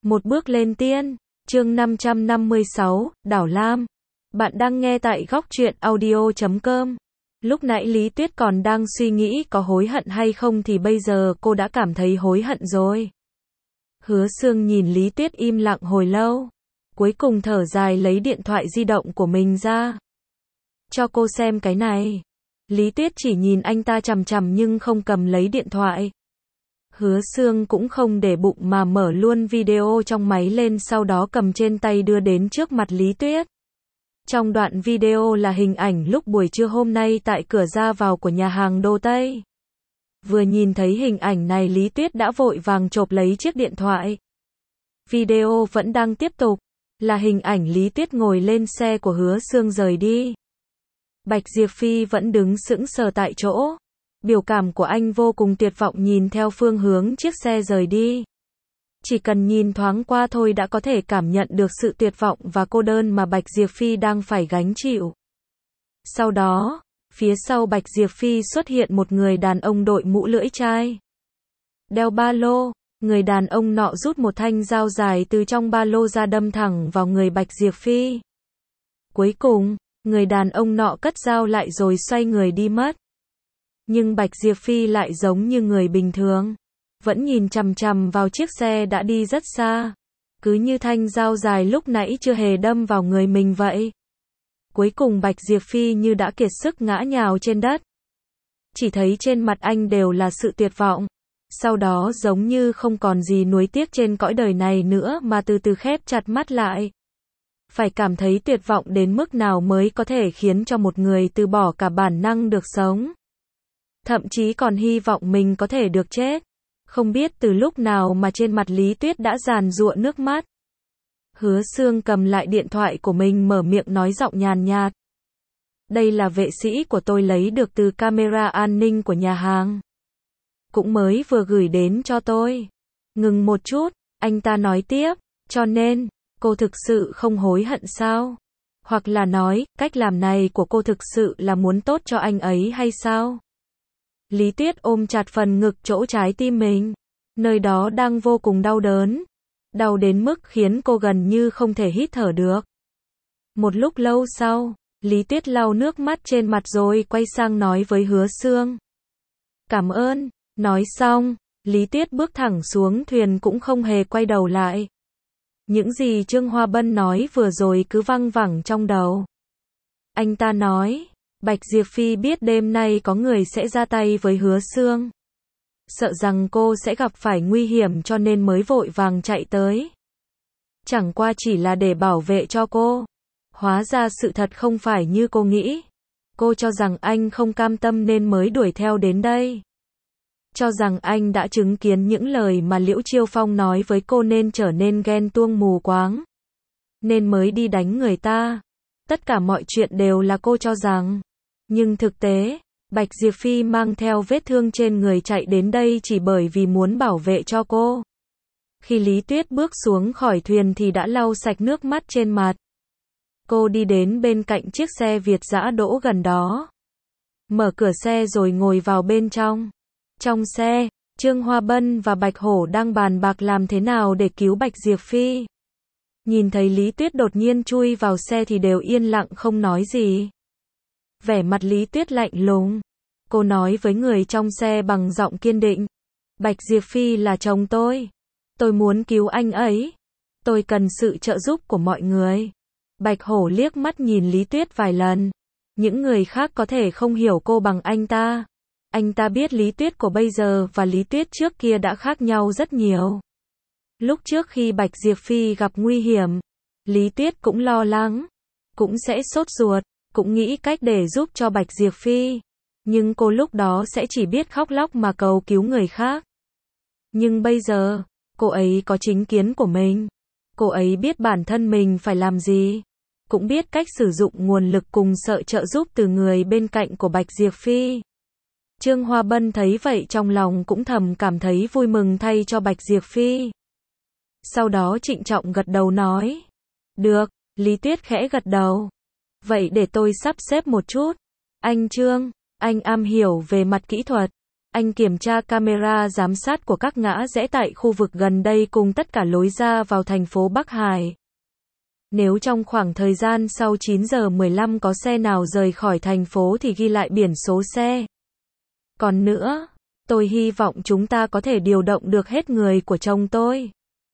Một bước lên tiên, chương 556, Đảo Lam. Bạn đang nghe tại góc truyện audio.com. Lúc nãy Lý Tuyết còn đang suy nghĩ có hối hận hay không thì bây giờ cô đã cảm thấy hối hận rồi. Hứa Sương nhìn Lý Tuyết im lặng hồi lâu. Cuối cùng thở dài lấy điện thoại di động của mình ra. Cho cô xem cái này. Lý Tuyết chỉ nhìn anh ta chằm chằm nhưng không cầm lấy điện thoại. Hứa Sương cũng không để bụng mà mở luôn video trong máy lên, sau đó cầm trên tay đưa đến trước mặt Lý Tuyết. Trong đoạn video là hình ảnh lúc buổi trưa hôm nay tại cửa ra vào của nhà hàng Đồ Tây. Vừa nhìn thấy hình ảnh này Lý Tuyết đã vội vàng chộp lấy chiếc điện thoại. Video vẫn đang tiếp tục, là hình ảnh Lý Tuyết ngồi lên xe của Hứa Sương rời đi. Bạch Diệp Phi vẫn đứng sững sờ tại chỗ. Biểu cảm của anh vô cùng tuyệt vọng nhìn theo phương hướng chiếc xe rời đi. Chỉ cần nhìn thoáng qua thôi đã có thể cảm nhận được sự tuyệt vọng và cô đơn mà Bạch Diệp Phi đang phải gánh chịu. Sau đó, phía sau Bạch Diệp Phi xuất hiện một người đàn ông đội mũ lưỡi chai. Đeo ba lô, người đàn ông nọ rút một thanh dao dài từ trong ba lô ra đâm thẳng vào người Bạch Diệp Phi. Cuối cùng, người đàn ông nọ cất dao lại rồi xoay người đi mất. Nhưng Bạch Diệp Phi lại giống như người bình thường, vẫn nhìn chằm chằm vào chiếc xe đã đi rất xa, cứ như thanh dao dài lúc nãy chưa hề đâm vào người mình vậy. Cuối cùng Bạch Diệp Phi như đã kiệt sức ngã nhào trên đất. Chỉ thấy trên mặt anh đều là sự tuyệt vọng, sau đó giống như không còn gì nuối tiếc trên cõi đời này nữa mà từ từ khép chặt mắt lại. Phải cảm thấy tuyệt vọng đến mức nào mới có thể khiến cho một người từ bỏ cả bản năng được sống. Thậm chí còn hy vọng mình có thể được chết. Không biết từ lúc nào mà trên mặt Lý Tuyết đã giàn giụa nước mắt. Hứa Sương cầm lại điện thoại của mình mở miệng nói giọng nhàn nhạt. Đây là vệ sĩ của tôi lấy được từ camera an ninh của nhà hàng. Cũng mới vừa gửi đến cho tôi. Ngừng một chút, anh ta nói tiếp, cho nên, cô thực sự không hối hận sao? Hoặc là nói, cách làm này của cô thực sự là muốn tốt cho anh ấy hay sao? Lý Tuyết ôm chặt phần ngực chỗ trái tim mình. Nơi đó đang vô cùng đau đớn. Đau đến mức khiến cô gần như không thể hít thở được. Một lúc lâu sau, Lý Tuyết lau nước mắt trên mặt rồi quay sang nói với Hứa Sương. Cảm ơn. Nói xong, Lý Tuyết bước thẳng xuống thuyền cũng không hề quay đầu lại. Những gì Trương Hoa Bân nói vừa rồi cứ văng vẳng trong đầu. Anh ta nói, Bạch Diệp Phi biết đêm nay có người sẽ ra tay với Hứa Sương. Sợ rằng cô sẽ gặp phải nguy hiểm cho nên mới vội vàng chạy tới. Chẳng qua chỉ là để bảo vệ cho cô. Hóa ra sự thật không phải như cô nghĩ. Cô cho rằng anh không cam tâm nên mới đuổi theo đến đây. Cho rằng anh đã chứng kiến những lời mà Liễu Chiêu Phong nói với cô nên trở nên ghen tuông mù quáng. Nên mới đi đánh người ta. Tất cả mọi chuyện đều là cô cho rằng. Nhưng thực tế, Bạch Diệp Phi mang theo vết thương trên người chạy đến đây chỉ bởi vì muốn bảo vệ cho cô. Khi Lý Tuyết bước xuống khỏi thuyền thì đã lau sạch nước mắt trên mặt. Cô đi đến bên cạnh chiếc xe Việt dã đỗ gần đó. Mở cửa xe rồi ngồi vào bên trong. Trong xe, Trương Hoa Bân và Bạch Hổ đang bàn bạc làm thế nào để cứu Bạch Diệp Phi. Nhìn thấy Lý Tuyết đột nhiên chui vào xe thì đều yên lặng không nói gì. Vẻ mặt Lý Tuyết lạnh lùng. Cô nói với người trong xe bằng giọng kiên định. Bạch Diệp Phi là chồng tôi. Tôi muốn cứu anh ấy. Tôi cần sự trợ giúp của mọi người. Bạch Hổ liếc mắt nhìn Lý Tuyết vài lần. Những người khác có thể không hiểu cô bằng anh ta. Anh ta biết Lý Tuyết của bây giờ và Lý Tuyết trước kia đã khác nhau rất nhiều. Lúc trước khi Bạch Diệp Phi gặp nguy hiểm, Lý Tuyết cũng lo lắng, cũng sẽ sốt ruột, cũng nghĩ cách để giúp cho Bạch Diệp Phi. Nhưng cô lúc đó sẽ chỉ biết khóc lóc mà cầu cứu người khác. Nhưng bây giờ, cô ấy có chính kiến của mình. Cô ấy biết bản thân mình phải làm gì. Cũng biết cách sử dụng nguồn lực cùng sự trợ giúp từ người bên cạnh của Bạch Diệp Phi. Trương Hoa Bân thấy vậy trong lòng cũng thầm cảm thấy vui mừng thay cho Bạch Diệp Phi. Sau đó trịnh trọng gật đầu nói. Được, Lý Tuyết khẽ gật đầu. Vậy để tôi sắp xếp một chút. Anh Trương, anh am hiểu về mặt kỹ thuật. Anh kiểm tra camera giám sát của các ngã rẽ tại khu vực gần đây cùng tất cả lối ra vào thành phố Bắc Hải. Nếu trong khoảng thời gian sau 9 giờ 15 có xe nào rời khỏi thành phố thì ghi lại biển số xe. Còn nữa, tôi hy vọng chúng ta có thể điều động được hết người của chồng tôi.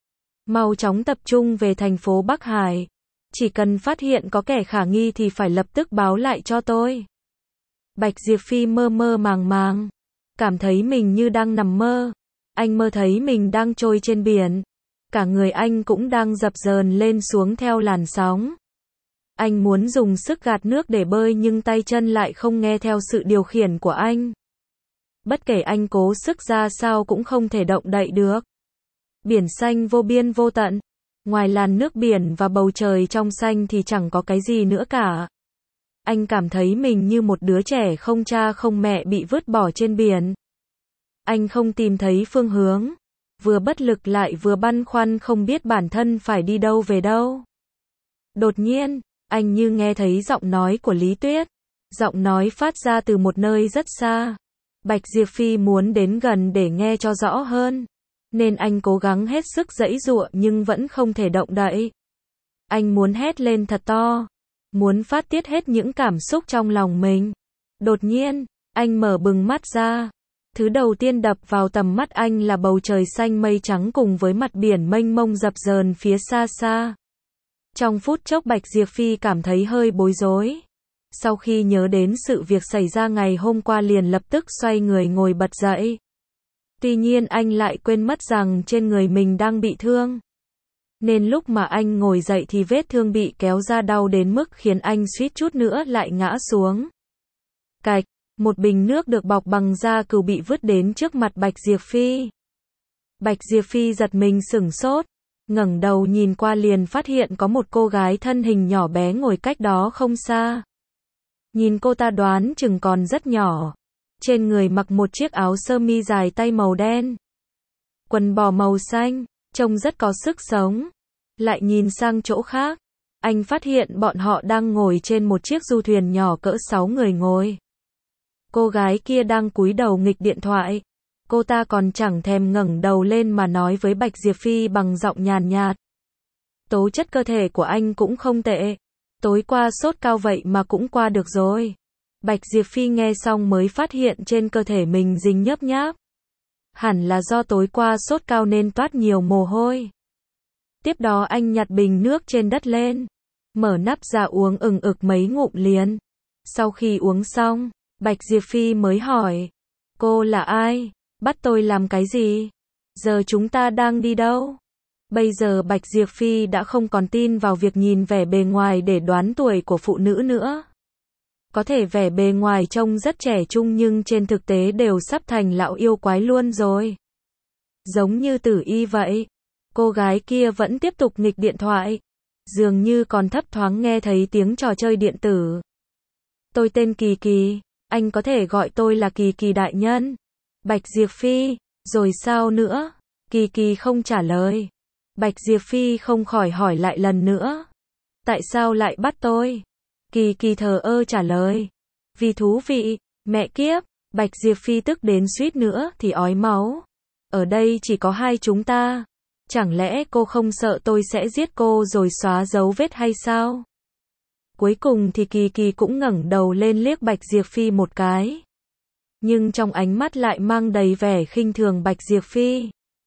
Mau chóng tập trung về thành phố Bắc Hải. Chỉ cần phát hiện có kẻ khả nghi thì phải lập tức báo lại cho tôi. Bạch Diệp Phi mơ mơ màng màng. Cảm thấy mình như đang nằm mơ. Anh mơ thấy mình đang trôi trên biển. Cả người anh cũng đang dập dờn lên xuống theo làn sóng. Anh muốn dùng sức gạt nước để bơi nhưng tay chân lại không nghe theo sự điều khiển của anh. Bất kể anh cố sức ra sao cũng không thể động đậy được. Biển xanh vô biên vô tận. Ngoài làn nước biển và bầu trời trong xanh thì chẳng có cái gì nữa cả. Anh cảm thấy mình như một đứa trẻ không cha không mẹ bị vứt bỏ trên biển. Anh không tìm thấy phương hướng. Vừa bất lực lại vừa băn khoăn không biết bản thân phải đi đâu về đâu. Đột nhiên, anh như nghe thấy giọng nói của Lý Tuyết. Giọng nói phát ra từ một nơi rất xa. Bạch Diệp Phi muốn đến gần để nghe cho rõ hơn. Nên anh cố gắng hết sức giãy giụa nhưng vẫn không thể động đậy. Anh muốn hét lên thật to. Muốn phát tiết hết những cảm xúc trong lòng mình. Đột nhiên, anh mở bừng mắt ra. Thứ đầu tiên đập vào tầm mắt anh là bầu trời xanh mây trắng cùng với mặt biển mênh mông dập dờn phía xa xa. Trong phút chốc Bạch Diệp Phi cảm thấy hơi bối rối. Sau khi nhớ đến sự việc xảy ra ngày hôm qua liền lập tức xoay người ngồi bật dậy. Tuy nhiên anh lại quên mất rằng trên người mình đang bị thương. Nên lúc mà anh ngồi dậy thì vết thương bị kéo ra đau đến mức khiến anh suýt chút nữa lại ngã xuống. Cạch, một bình nước được bọc bằng da cừu bị vứt đến trước mặt Bạch Diệp Phi. Bạch Diệp Phi giật mình sửng sốt, ngẩng đầu nhìn qua liền phát hiện có một cô gái thân hình nhỏ bé ngồi cách đó không xa. Nhìn cô ta đoán chừng còn rất nhỏ. Trên người mặc một chiếc áo sơ mi dài tay màu đen. Quần bò màu xanh, trông rất có sức sống. Lại nhìn sang chỗ khác, anh phát hiện bọn họ đang ngồi trên một chiếc du thuyền nhỏ cỡ 6 người ngồi. Cô gái kia đang cúi đầu nghịch điện thoại. Cô ta còn chẳng thèm ngẩng đầu lên mà nói với Bạch Diệp Phi bằng giọng nhàn nhạt. Tố chất cơ thể của anh cũng không tệ. Tối qua sốt cao vậy mà cũng qua được rồi. Bạch Diệp Phi nghe xong mới phát hiện trên cơ thể mình dính nhớp nháp. Hẳn là do tối qua sốt cao nên toát nhiều mồ hôi. Tiếp đó anh nhặt bình nước trên đất lên. Mở nắp ra uống ừng ực mấy ngụm liền. Sau khi uống xong, Bạch Diệp Phi mới hỏi. Cô là ai? Bắt tôi làm cái gì? Giờ chúng ta đang đi đâu? Bây giờ Bạch Diệp Phi đã không còn tin vào việc nhìn vẻ bề ngoài để đoán tuổi của phụ nữ nữa. Có thể vẻ bề ngoài trông rất trẻ trung nhưng trên thực tế đều sắp thành lão yêu quái luôn rồi. Giống như Tử Y vậy. Cô gái kia vẫn tiếp tục nghịch điện thoại. Dường như còn thấp thoáng nghe thấy tiếng trò chơi điện tử. Tôi tên Kỳ Kỳ, anh có thể gọi tôi là Kỳ Kỳ đại nhân. Bạch Diệp Phi, rồi sao nữa? Kỳ Kỳ không trả lời. Bạch Diệp Phi không khỏi hỏi lại lần nữa. Tại sao lại bắt tôi? Kỳ Kỳ thờ ơ trả lời. Vì thú vị, mẹ kiếp, Bạch Diệp Phi tức đến suýt nữa thì ói máu. Ở đây chỉ có hai chúng ta. Chẳng lẽ cô không sợ tôi sẽ giết cô rồi xóa dấu vết hay sao? Cuối cùng thì Kỳ Kỳ cũng ngẩng đầu lên liếc Bạch Diệp Phi một cái. Nhưng trong ánh mắt lại mang đầy vẻ khinh thường Bạch Diệp Phi.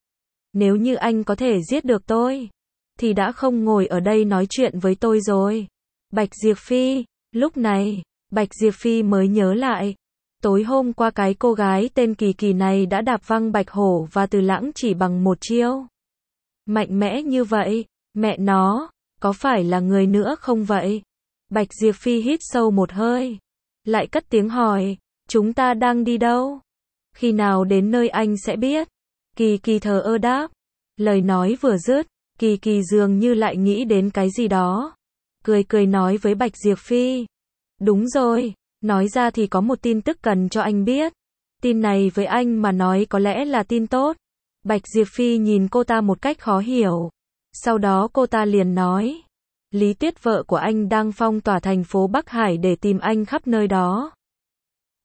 Nếu như anh có thể giết được tôi, thì đã không ngồi ở đây nói chuyện với tôi rồi. Bạch Diệp Phi, lúc này, Bạch Diệp Phi mới nhớ lại. Tối hôm qua cái cô gái tên Kỳ Kỳ này đã đạp văng Bạch Hổ và Từ Lãng chỉ bằng một chiêu. Mạnh mẽ như vậy, mẹ nó, có phải là người nữa không vậy? Bạch Diệp Phi hít sâu một hơi. Lại cất tiếng hỏi, chúng ta đang đi đâu? Khi nào đến nơi anh sẽ biết. Kỳ Kỳ thờ ơ đáp. Lời nói vừa dứt, Kỳ Kỳ dường như lại nghĩ đến cái gì đó. Cười cười nói với Bạch Diệp Phi. Đúng rồi, nói ra thì có một tin tức cần cho anh biết. Tin này với anh mà nói có lẽ là tin tốt. Bạch Diệp Phi nhìn cô ta một cách khó hiểu. Sau đó cô ta liền nói. Lý Tuyết vợ của anh đang phong tỏa thành phố Bắc Hải để tìm anh khắp nơi đó.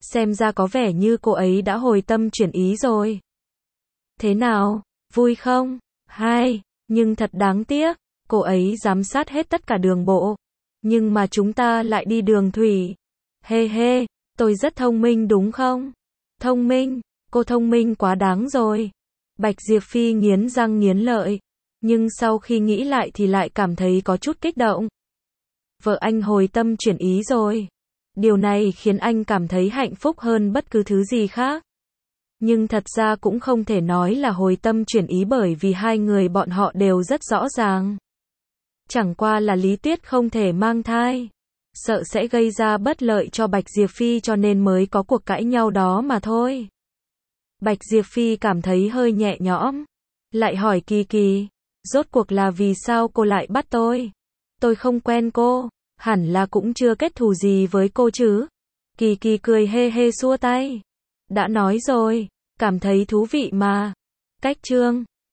Xem ra có vẻ như cô ấy đã hồi tâm chuyển ý rồi. Thế nào, vui không? Hai, nhưng thật đáng tiếc, cô ấy giám sát hết tất cả đường bộ. Nhưng mà chúng ta lại đi đường thủy. Hê hê, tôi rất thông minh đúng không? Thông minh, cô thông minh quá đáng rồi. Bạch Diệp Phi nghiến răng nghiến lợi. Nhưng sau khi nghĩ lại thì lại cảm thấy có chút kích động. Vợ anh hồi tâm chuyển ý rồi. Điều này khiến anh cảm thấy hạnh phúc hơn bất cứ thứ gì khác. Nhưng thật ra cũng không thể nói là hồi tâm chuyển ý bởi vì hai người bọn họ đều rất rõ ràng. Chẳng qua là Lý Tuyết không thể mang thai. Sợ sẽ gây ra bất lợi cho Bạch Diệp Phi cho nên mới có cuộc cãi nhau đó mà thôi. Bạch Diệp Phi cảm thấy hơi nhẹ nhõm. Lại hỏi Kỳ Kỳ, rốt cuộc là vì sao cô lại bắt tôi? Tôi không quen cô, hẳn là cũng chưa kết thù gì với cô chứ? Kỳ Kỳ cười hê hê xua tay. Đã nói rồi, cảm thấy thú vị mà. Cách chương